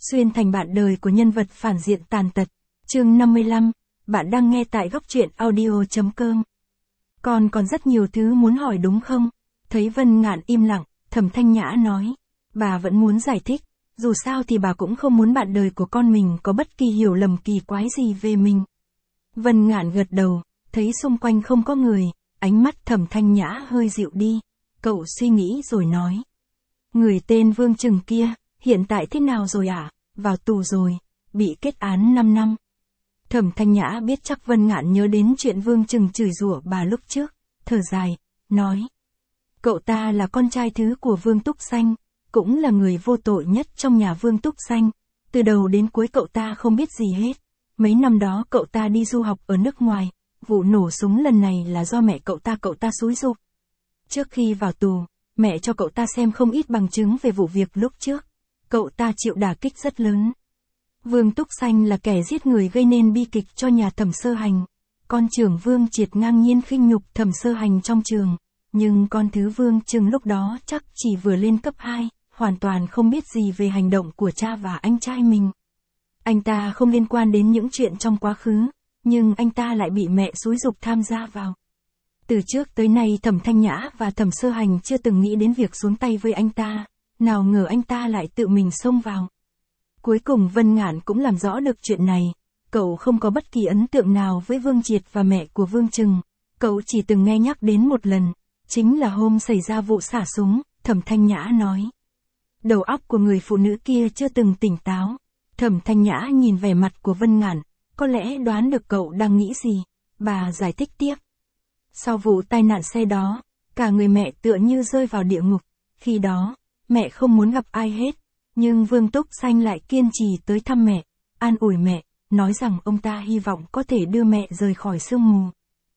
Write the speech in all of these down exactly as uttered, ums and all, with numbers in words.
xuyên thành bạn đời của nhân vật phản diện tàn tật. Chương năm mươi lăm, bạn đang nghe tại góc truyện audio chấm com. Con còn rất nhiều thứ muốn hỏi đúng không? Thấy Vân Ngạn im lặng, Thẩm Thanh Nhã nói. Bà vẫn muốn giải thích, dù sao thì bà cũng không muốn bạn đời của con mình có bất kỳ hiểu lầm kỳ quái gì về mình. Vân Ngạn gật đầu, thấy xung quanh không có người, ánh mắt Thẩm Thanh Nhã hơi dịu đi. Cậu suy nghĩ rồi nói. Người tên Vương Trừng kia, hiện tại thế nào rồi ạ? À? Vào tù rồi, bị kết án năm năm. Thẩm Thanh Nhã biết chắc Vân Ngạn nhớ đến chuyện Vương Trừng chửi rủa bà lúc trước, thở dài, nói. Cậu ta là con trai thứ của Vương Túc Xanh, cũng là người vô tội nhất trong nhà Vương Túc Xanh. Từ đầu đến cuối cậu ta không biết gì hết. Mấy năm đó cậu ta đi du học ở nước ngoài, vụ nổ súng lần này là do mẹ cậu ta cậu ta xúi giục. Trước khi vào tù, mẹ cho cậu ta xem không ít bằng chứng về vụ việc lúc trước. Cậu ta chịu đả kích rất lớn. Vương Túc Xanh là kẻ giết người gây nên bi kịch cho nhà Thẩm Sơ Hành. Con trưởng Vương Triệt ngang nhiên khinh nhục Thẩm Sơ Hành trong trường. Nhưng con thứ Vương Trừng lúc đó chắc chỉ vừa lên cấp hai, hoàn toàn không biết gì về hành động của cha và anh trai mình. Anh ta không liên quan đến những chuyện trong quá khứ, nhưng anh ta lại bị mẹ xúi giục tham gia vào. Từ trước tới nay Thẩm Thanh Nhã và Thẩm Sơ Hành chưa từng nghĩ đến việc xuống tay với anh ta, nào ngờ anh ta lại tự mình xông vào. Cuối cùng Vân Ngạn cũng làm rõ được chuyện này, cậu không có bất kỳ ấn tượng nào với Vương Triệt và mẹ của Vương Trừng, cậu chỉ từng nghe nhắc đến một lần, chính là hôm xảy ra vụ xả súng, Thẩm Thanh Nhã nói. Đầu óc của người phụ nữ kia chưa từng tỉnh táo, Thẩm Thanh Nhã nhìn vẻ mặt của Vân Ngạn, có lẽ đoán được cậu đang nghĩ gì, bà giải thích tiếp. Sau vụ tai nạn xe đó, cả người mẹ tựa như rơi vào địa ngục, khi đó, mẹ không muốn gặp ai hết, nhưng Vương Túc Xanh lại kiên trì tới thăm mẹ, an ủi mẹ, nói rằng ông ta hy vọng có thể đưa mẹ rời khỏi sương mù.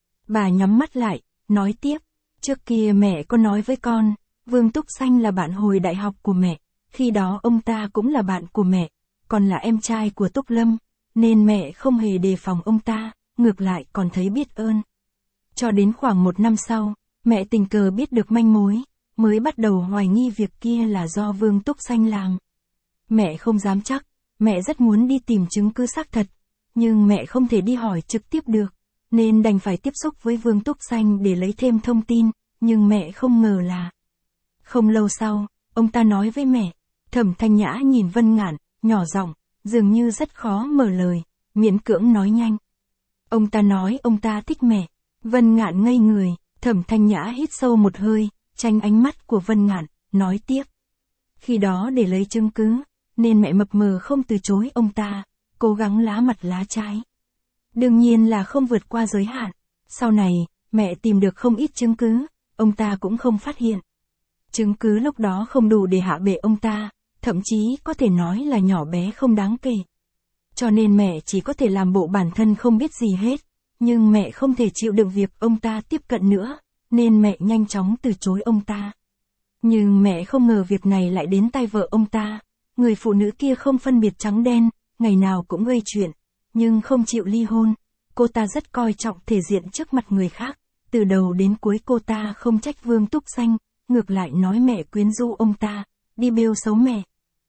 Bà nhắm mắt lại, nói tiếp, trước kia mẹ có nói với con, Vương Túc Xanh là bạn hồi đại học của mẹ, khi đó ông ta cũng là bạn của mẹ, còn là em trai của Túc Lâm, nên mẹ không hề đề phòng ông ta, ngược lại còn thấy biết ơn. Cho đến khoảng một năm sau, mẹ tình cờ biết được manh mối, mới bắt đầu hoài nghi việc kia là do Vương Túc Xanh làm. Mẹ không dám chắc, mẹ rất muốn đi tìm chứng cứ xác thật, nhưng mẹ không thể đi hỏi trực tiếp được, nên đành phải tiếp xúc với Vương Túc Xanh để lấy thêm thông tin, nhưng mẹ không ngờ là. Không lâu sau, ông ta nói với mẹ, Thẩm Thanh Nhã nhìn Vân Ngạn, nhỏ giọng, dường như rất khó mở lời, miễn cưỡng nói nhanh. Ông ta nói ông ta thích mẹ. Vân Ngạn ngây người, Thẩm Thanh Nhã hít sâu một hơi, tránh ánh mắt của Vân Ngạn, nói tiếp. Khi đó để lấy chứng cứ, nên mẹ mập mờ không từ chối ông ta, cố gắng lá mặt lá trái. Đương nhiên là không vượt qua giới hạn. Sau này, mẹ tìm được không ít chứng cứ, ông ta cũng không phát hiện. Chứng cứ lúc đó không đủ để hạ bệ ông ta, thậm chí có thể nói là nhỏ bé không đáng kể. Cho nên mẹ chỉ có thể làm bộ bản thân không biết gì hết. Nhưng mẹ không thể chịu đựng việc ông ta tiếp cận nữa, nên mẹ nhanh chóng từ chối ông ta. Nhưng mẹ không ngờ việc này lại đến tay vợ ông ta. Người phụ nữ kia không phân biệt trắng đen, ngày nào cũng gây chuyện, nhưng không chịu ly hôn. Cô ta rất coi trọng thể diện trước mặt người khác. Từ đầu đến cuối cô ta không trách Vương Túc Xanh, ngược lại nói mẹ quyến rũ ông ta, đi bêu xấu mẹ.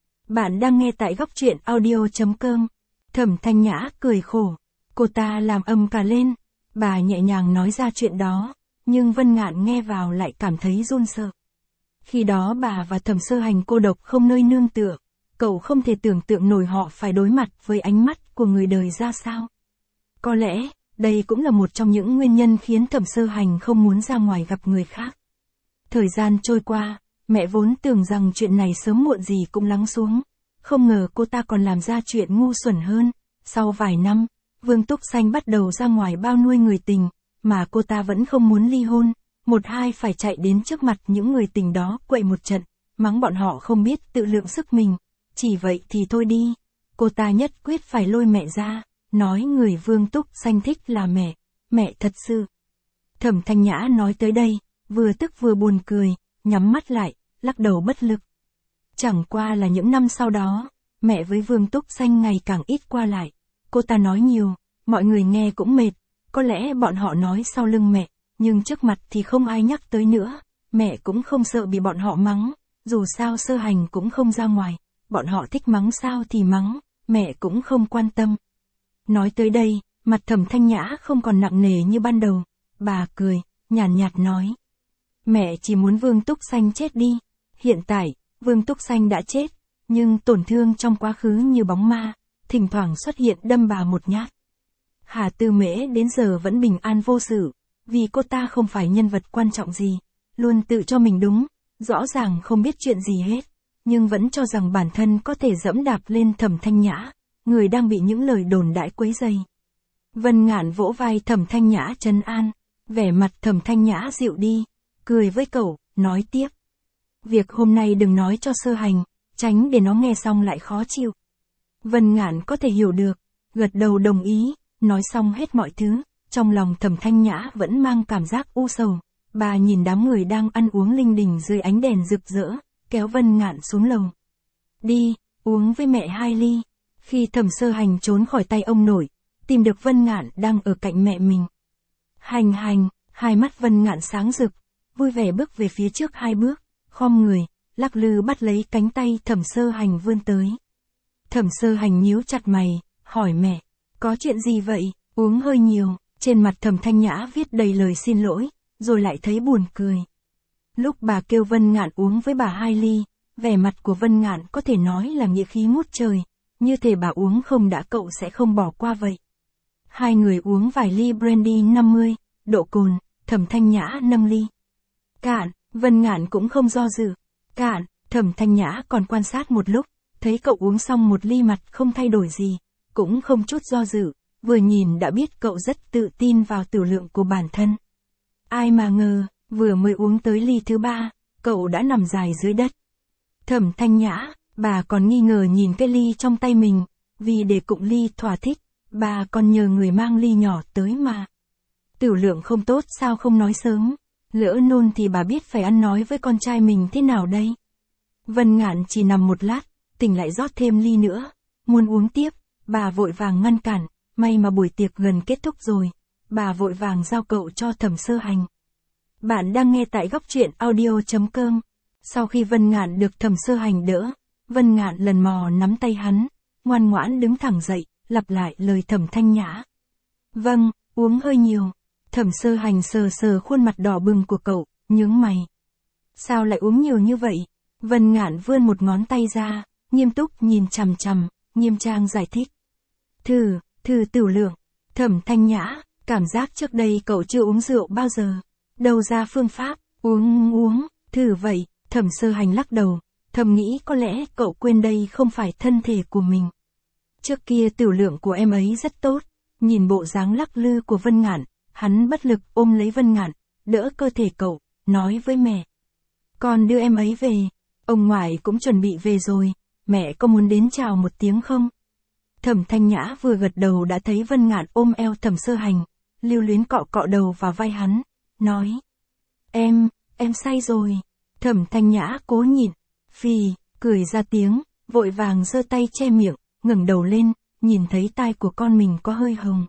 Bạn đang nghe tại góc truyện audio chấm com. Thẩm Thanh Nhã cười khổ. Cô ta làm ầm cả lên, bà nhẹ nhàng nói ra chuyện đó, nhưng Vân Ngạn nghe vào lại cảm thấy run sợ. Khi đó bà và Thẩm Sơ Hành cô độc không nơi nương tựa, cậu không thể tưởng tượng nổi họ phải đối mặt với ánh mắt của người đời ra sao. Có lẽ, đây cũng là một trong những nguyên nhân khiến Thẩm Sơ Hành không muốn ra ngoài gặp người khác. Thời gian trôi qua, mẹ vốn tưởng rằng chuyện này sớm muộn gì cũng lắng xuống, không ngờ cô ta còn làm ra chuyện ngu xuẩn hơn. Sau vài năm, Vương Túc Xanh bắt đầu ra ngoài bao nuôi người tình, mà cô ta vẫn không muốn ly hôn, một hai phải chạy đến trước mặt những người tình đó quậy một trận, mắng bọn họ không biết tự lượng sức mình, chỉ vậy thì thôi đi, cô ta nhất quyết phải lôi mẹ ra, nói người Vương Túc Xanh thích là mẹ, mẹ thật sự. Thẩm Thanh Nhã nói tới đây, vừa tức vừa buồn cười, nhắm mắt lại, lắc đầu bất lực. Chẳng qua là những năm sau đó, mẹ với Vương Túc Xanh ngày càng ít qua lại. Cô ta nói nhiều, mọi người nghe cũng mệt, có lẽ bọn họ nói sau lưng mẹ, nhưng trước mặt thì không ai nhắc tới nữa, mẹ cũng không sợ bị bọn họ mắng, dù sao Sơ Hành cũng không ra ngoài, bọn họ thích mắng sao thì mắng, mẹ cũng không quan tâm. Nói tới đây, mặt Thẩm Thanh Nhã không còn nặng nề như ban đầu, bà cười, nhàn nhạt, nhạt nói. Mẹ chỉ muốn Vương Túc Xanh chết đi, hiện tại, Vương Túc Xanh đã chết, nhưng tổn thương trong quá khứ như bóng ma, thỉnh thoảng xuất hiện đâm bà một nhát. Hà Tư Mễ đến giờ vẫn bình an vô sự, vì cô ta không phải nhân vật quan trọng gì, luôn tự cho mình đúng, rõ ràng không biết chuyện gì hết, nhưng vẫn cho rằng bản thân có thể dẫm đạp lên Thẩm Thanh Nhã, người đang bị những lời đồn đãi quấy rầy. Vân Ngạn vỗ vai Thẩm Thanh Nhã trấn an, vẻ mặt Thẩm Thanh Nhã dịu đi, cười với cậu, nói tiếp. Việc hôm nay đừng nói cho Sơ Hành, tránh để nó nghe xong lại khó chịu. Vân Ngạn có thể hiểu được, gật đầu đồng ý, nói xong hết mọi thứ, trong lòng Thẩm Thanh Nhã vẫn mang cảm giác u sầu. Bà nhìn đám người đang ăn uống linh đình dưới ánh đèn rực rỡ, kéo Vân Ngạn xuống lầu. Đi, uống với mẹ hai ly. Khi Thẩm Sơ Hành trốn khỏi tay ông nội, tìm được Vân Ngạn đang ở cạnh mẹ mình. Hành hành, hai mắt Vân Ngạn sáng rực, vui vẻ bước về phía trước hai bước, khom người, lắc lư bắt lấy cánh tay Thẩm Sơ Hành vươn tới. Thẩm Sơ Hành nhíu chặt mày, hỏi mẹ, có chuyện gì vậy? Uống hơi nhiều, trên mặt Thẩm Thanh Nhã viết đầy lời xin lỗi, rồi lại thấy buồn cười. Lúc bà kêu Vân Ngạn uống với bà hai ly, vẻ mặt của Vân Ngạn có thể nói là nghĩa khí ngút trời, như thể bà uống không đã cậu sẽ không bỏ qua vậy. Hai người uống vài ly brandy năm mươi, độ cồn, Thẩm Thanh Nhã nâng ly. Cạn, Vân Ngạn cũng không do dự. Cạn, Thẩm Thanh Nhã còn quan sát một lúc, thấy cậu uống xong một ly mặt không thay đổi gì, cũng không chút do dự, vừa nhìn đã biết cậu rất tự tin vào tử lượng của bản thân. Ai mà ngờ, vừa mới uống tới ly thứ ba, cậu đã nằm dài dưới đất. Thẩm Thanh Nhã, bà còn nghi ngờ nhìn cái ly trong tay mình, vì để cụng ly thỏa thích, bà còn nhờ người mang ly nhỏ tới mà. Tử lượng không tốt sao không nói sớm, lỡ nôn thì bà biết phải ăn nói với con trai mình thế nào đây. Vân Ngạn chỉ nằm một lát, tỉnh lại rót thêm ly nữa, muốn uống tiếp, bà vội vàng ngăn cản, may mà buổi tiệc gần kết thúc rồi, bà vội vàng giao cậu cho Thẩm Sơ Hành. Bạn đang nghe tại góc truyện audio chấm com. Sau khi Vân Ngạn được Thẩm Sơ Hành đỡ, Vân Ngạn lần mò nắm tay hắn, ngoan ngoãn đứng thẳng dậy, lặp lại lời Thẩm Thanh Nhã. Vâng, uống hơi nhiều. Thẩm Sơ Hành sờ sờ khuôn mặt đỏ bừng của cậu, nhướng mày. Sao lại uống nhiều như vậy? Vân Ngạn vươn một ngón tay ra, nghiêm túc nhìn chằm chằm, nghiêm trang giải thích. Thử, thử tiểu lượng. Thẩm Thanh Nhã, cảm giác trước đây cậu chưa uống rượu bao giờ. Đâu ra phương pháp, uống uống, thử vậy. Thẩm Sơ Hành lắc đầu, thầm nghĩ có lẽ cậu quên đây không phải thân thể của mình. Trước kia tiểu lượng của em ấy rất tốt, nhìn bộ dáng lắc lư của Vân Ngạn, hắn bất lực ôm lấy Vân Ngạn, đỡ cơ thể cậu, nói với mẹ. Con đưa em ấy về, ông ngoại cũng chuẩn bị về rồi, mẹ có muốn đến chào một tiếng không? Thẩm Thanh Nhã vừa gật đầu đã thấy Vân Ngạn ôm eo Thẩm Sơ Hành, lưu luyến cọ cọ đầu vào vai hắn, nói. Em, em say rồi. Thẩm Thanh Nhã cố nhịn, phì, cười ra tiếng, vội vàng giơ tay che miệng, ngẩng đầu lên, nhìn thấy tai của con mình có hơi hồng.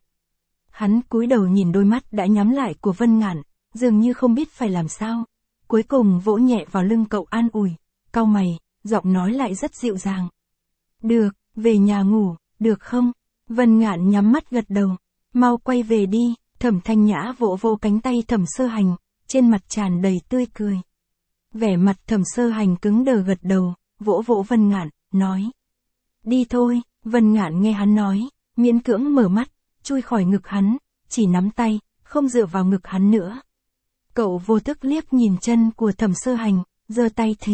Hắn cúi đầu nhìn đôi mắt đã nhắm lại của Vân Ngạn, dường như không biết phải làm sao. Cuối cùng vỗ nhẹ vào lưng cậu an ủi, cau mày, giọng nói lại rất dịu dàng. Được, về nhà ngủ, được không? Vân Ngạn nhắm mắt gật đầu, mau quay về đi. Thẩm Thanh Nhã vỗ vô cánh tay Thẩm Sơ Hành, trên mặt tràn đầy tươi cười. Vẻ mặt Thẩm Sơ Hành cứng đờ gật đầu, vỗ vỗ Vân Ngạn, nói. Đi thôi. Vân Ngạn nghe hắn nói, miễn cưỡng mở mắt, chui khỏi ngực hắn, chỉ nắm tay, không dựa vào ngực hắn nữa. Cậu vô thức liếc nhìn chân của Thẩm Sơ Hành, giơ tay thề.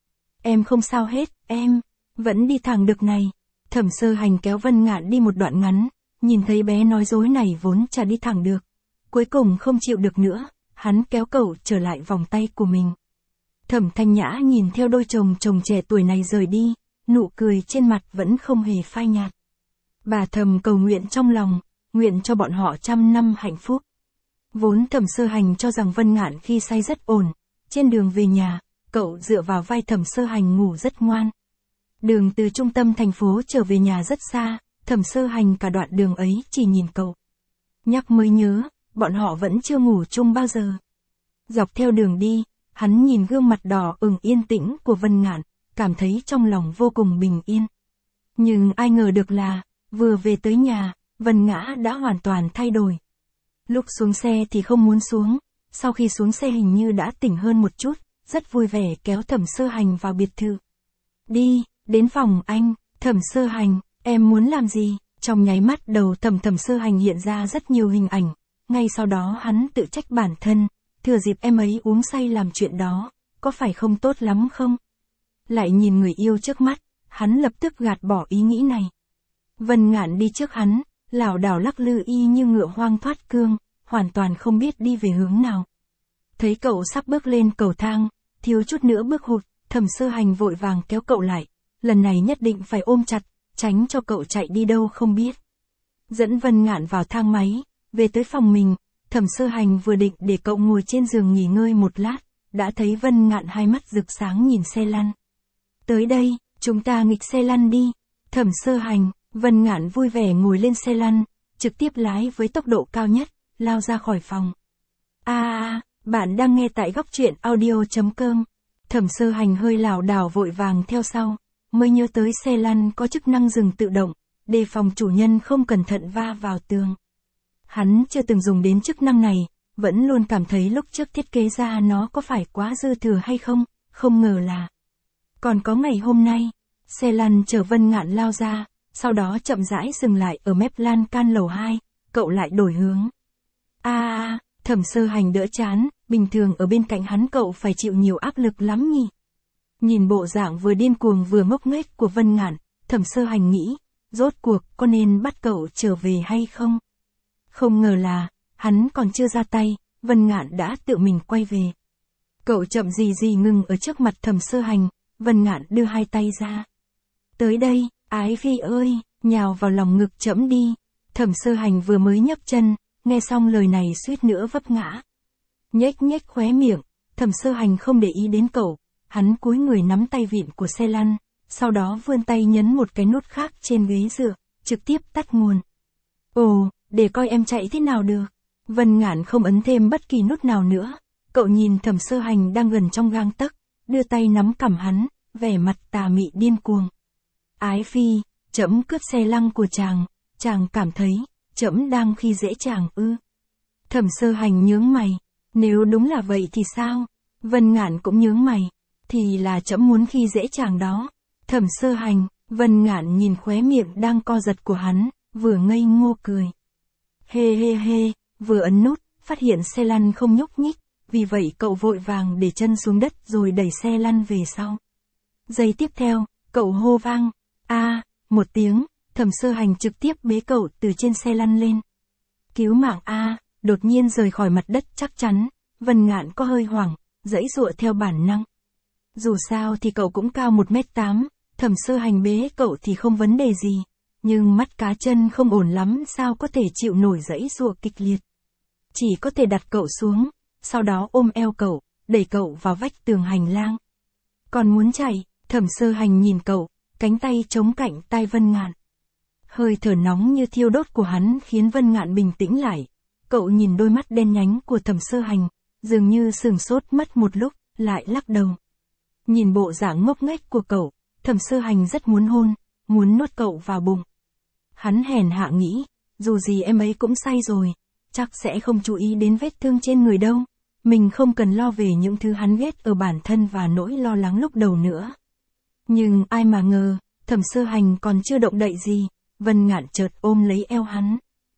Em không sao hết, em, vẫn đi thẳng được này. Thẩm Sơ Hành kéo Vân Ngạn đi một đoạn ngắn, nhìn thấy bé nói dối này vốn chả đi thẳng được. Cuối cùng không chịu được nữa, hắn kéo cậu trở lại vòng tay của mình. Thẩm Thanh Nhã nhìn theo đôi chồng chồng trẻ tuổi này rời đi, nụ cười trên mặt vẫn không hề phai nhạt. Bà thầm cầu nguyện trong lòng, nguyện cho bọn họ trăm năm hạnh phúc. Vốn Thẩm Sơ Hành cho rằng Vân Ngạn khi say rất ổn, trên đường về nhà, cậu dựa vào vai Thẩm Sơ Hành ngủ rất ngoan. Đường từ trung tâm thành phố trở về nhà rất xa, Thẩm Sơ Hành cả đoạn đường ấy chỉ nhìn cậu. Nhắc mới nhớ, bọn họ vẫn chưa ngủ chung bao giờ. Dọc theo đường đi, hắn nhìn gương mặt đỏ ửng yên tĩnh của Vân Ngạn, cảm thấy trong lòng vô cùng bình yên. Nhưng ai ngờ được là, vừa về tới nhà, Vân Ngã đã hoàn toàn thay đổi. Lúc xuống xe thì không muốn xuống, sau khi xuống xe hình như đã tỉnh hơn một chút, rất vui vẻ kéo Thẩm Sơ Hành vào biệt thự. Đi, đến phòng anh, Thẩm Sơ Hành, em muốn làm gì? Trong nháy mắt đầu Thẩm Thẩm Sơ Hành hiện ra rất nhiều hình ảnh, ngay sau đó hắn tự trách bản thân, thừa dịp em ấy uống say làm chuyện đó, có phải không tốt lắm không? Lại nhìn người yêu trước mắt, hắn lập tức gạt bỏ ý nghĩ này. Vân Ngạn đi trước hắn, lảo đảo lắc lư y như ngựa hoang thoát cương, hoàn toàn không biết đi về hướng nào. Thấy cậu sắp bước lên cầu thang, thiếu chút nữa bước hụt, Thẩm Sơ Hành vội vàng kéo cậu lại, lần này nhất định phải ôm chặt, tránh cho cậu chạy đi đâu không biết. Dẫn Vân Ngạn vào thang máy, về tới phòng mình, Thẩm Sơ Hành vừa định để cậu ngồi trên giường nghỉ ngơi một lát, đã thấy Vân Ngạn hai mắt rực sáng nhìn xe lăn. Tới đây, chúng ta nghịch xe lăn đi. Thẩm Sơ Hành, Vân Ngạn vui vẻ ngồi lên xe lăn, trực tiếp lái với tốc độ cao nhất, lao ra khỏi phòng. A à, bạn đang nghe tại góc truyện audio chấm com. Thẩm Sơ Hành hơi lảo đảo vội vàng theo sau, mới nhớ tới xe lăn có chức năng dừng tự động, đề phòng chủ nhân không cẩn thận va vào tường. Hắn chưa từng dùng đến chức năng này, vẫn luôn cảm thấy lúc trước thiết kế ra nó có phải quá dư thừa hay không, không ngờ là. Còn có ngày hôm nay, xe lăn chở Vân Ngạn lao ra, sau đó chậm rãi dừng lại ở mép lan can lầu hai, cậu lại đổi hướng. A à, Thẩm Sơ Hành đỡ chán, bình thường ở bên cạnh hắn cậu phải chịu nhiều áp lực lắm nhỉ. Nhìn bộ dạng vừa điên cuồng vừa ngốc nghếch của Vân Ngạn, Thẩm Sơ Hành nghĩ, rốt cuộc có nên bắt cậu trở về hay không? Không ngờ là, hắn còn chưa ra tay, Vân Ngạn đã tự mình quay về. Cậu chậm gì gì ngừng ở trước mặt Thẩm Sơ Hành, Vân Ngạn đưa hai tay ra. Tới đây, ái phi ơi, nhào vào lòng ngực trẫm đi. Thẩm Sơ Hành vừa mới nhấc chân, nghe xong lời này suýt nữa vấp ngã. Nhếch nhếch khóe miệng, Thẩm Sơ Hành không để ý đến cậu, hắn cúi người nắm tay vịn của xe lăn, sau đó vươn tay nhấn một cái nút khác trên ghế dựa, trực tiếp tắt nguồn. Ồ, để coi em chạy thế nào được. Vân Ngạn không ấn thêm bất kỳ nút nào nữa, cậu nhìn Thẩm Sơ Hành đang gần trong gang tấc, đưa tay nắm cằm hắn, vẻ mặt tà mị điên cuồng. Ái phi, trẫm cướp xe lăn của chàng, chàng cảm thấy, trẫm đang khi dễ chàng ư? Thẩm Sơ Hành nhướng mày, nếu đúng là vậy thì sao? Vân Ngạn cũng nhướng mày, thì là trẫm muốn khi dễ chàng đó. Thẩm Sơ Hành, Vân Ngạn nhìn khóe miệng đang co giật của hắn, vừa ngây ngô cười. Hê hê hê, vừa ấn nút, phát hiện xe lăn không nhúc nhích, vì vậy cậu vội vàng để chân xuống đất rồi đẩy xe lăn về sau. Giây tiếp theo, cậu hô vang, a, một tiếng, Thẩm Sơ Hành trực tiếp bế cậu từ trên xe lăn lên. Cứu mạng a, đột nhiên rời khỏi mặt đất chắc chắn, Vân Ngạn có hơi hoảng, giãy giụa theo bản năng. Dù sao thì cậu cũng cao một mét tám, Thẩm Sơ Hành bế cậu thì không vấn đề gì, nhưng mắt cá chân không ổn lắm sao có thể chịu nổi giãy giụa kịch liệt. Chỉ có thể đặt cậu xuống, sau đó ôm eo cậu, đẩy cậu vào vách tường hành lang. Còn muốn chạy, Thẩm Sơ Hành nhìn cậu, cánh tay chống cạnh tai Vân Ngạn. Hơi thở nóng như thiêu đốt của hắn khiến Vân Ngạn bình tĩnh lại. Cậu nhìn đôi mắt đen nhánh của Thẩm Sơ Hành, dường như sửng sốt mất một lúc, lại lắc đầu. Nhìn bộ dạng ngốc nghếch của cậu, Thẩm Sơ Hành rất muốn hôn, muốn nuốt cậu vào bụng. Hắn hèn hạ nghĩ, dù gì em ấy cũng say rồi, chắc sẽ không chú ý đến vết thương trên người đâu. Mình không cần lo về những thứ hắn ghét ở bản thân và nỗi lo lắng lúc đầu nữa. Nhưng ai mà ngờ, Thẩm Sơ Hành còn chưa động đậy gì, Vân Ngạn chợt ôm lấy eo hắn.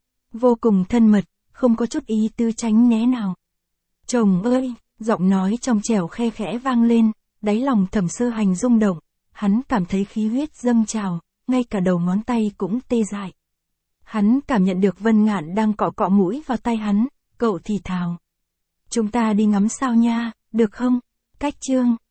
Vô cùng thân mật, không có chút ý tư tránh né nào. Chồng ơi, giọng nói trong trẻo khe khẽ vang lên, đáy lòng Thẩm Sơ Hành rung động, hắn cảm thấy khí huyết dâng trào, ngay cả đầu ngón tay cũng tê dại. Hắn cảm nhận được Vân Ngạn đang cọ cọ mũi vào tay hắn, cậu thì thào. Chúng ta đi ngắm sao nha, được không? Cách chương.